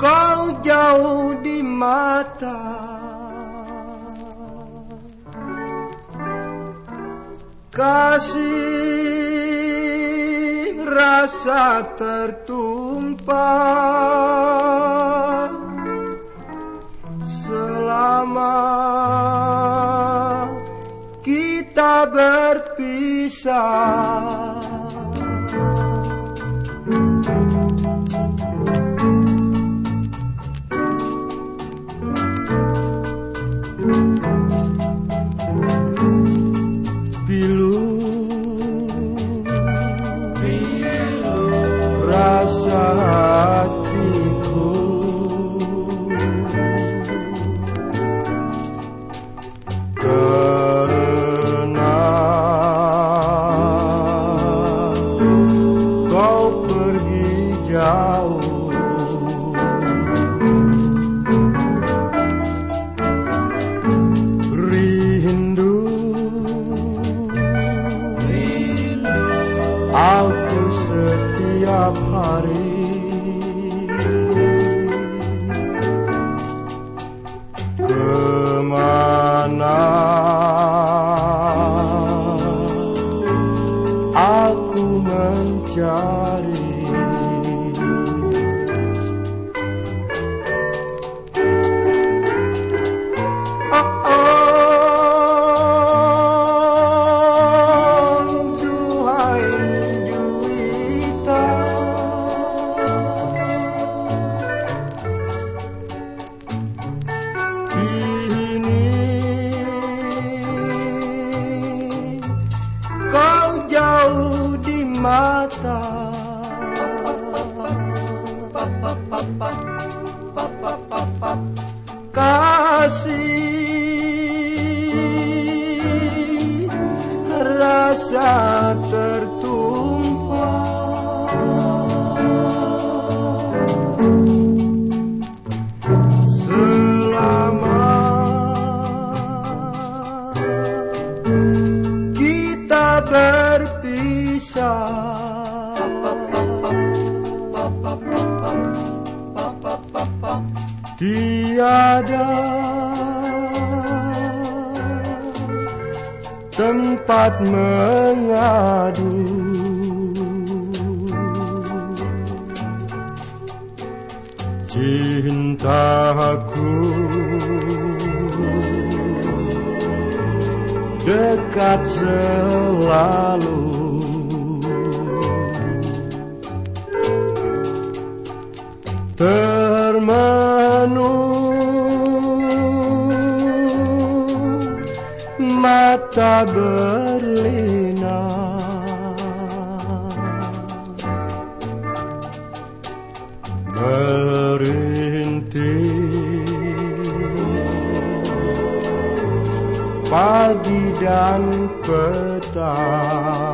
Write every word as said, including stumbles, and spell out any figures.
kau jauh di mata, kasih rasa tertumpah selama kita berpisah. Pilu, pilu rasa hatiku, karena kau pergi jauh. Aku setiap hari kemana aku mencari. Jauh di mata, kasih rasa tertumpah selama kita berpisah. Tiada tempat mengadu, cintaku dekat selalu. Termenung mata berlinang, merintih pagi dan petang.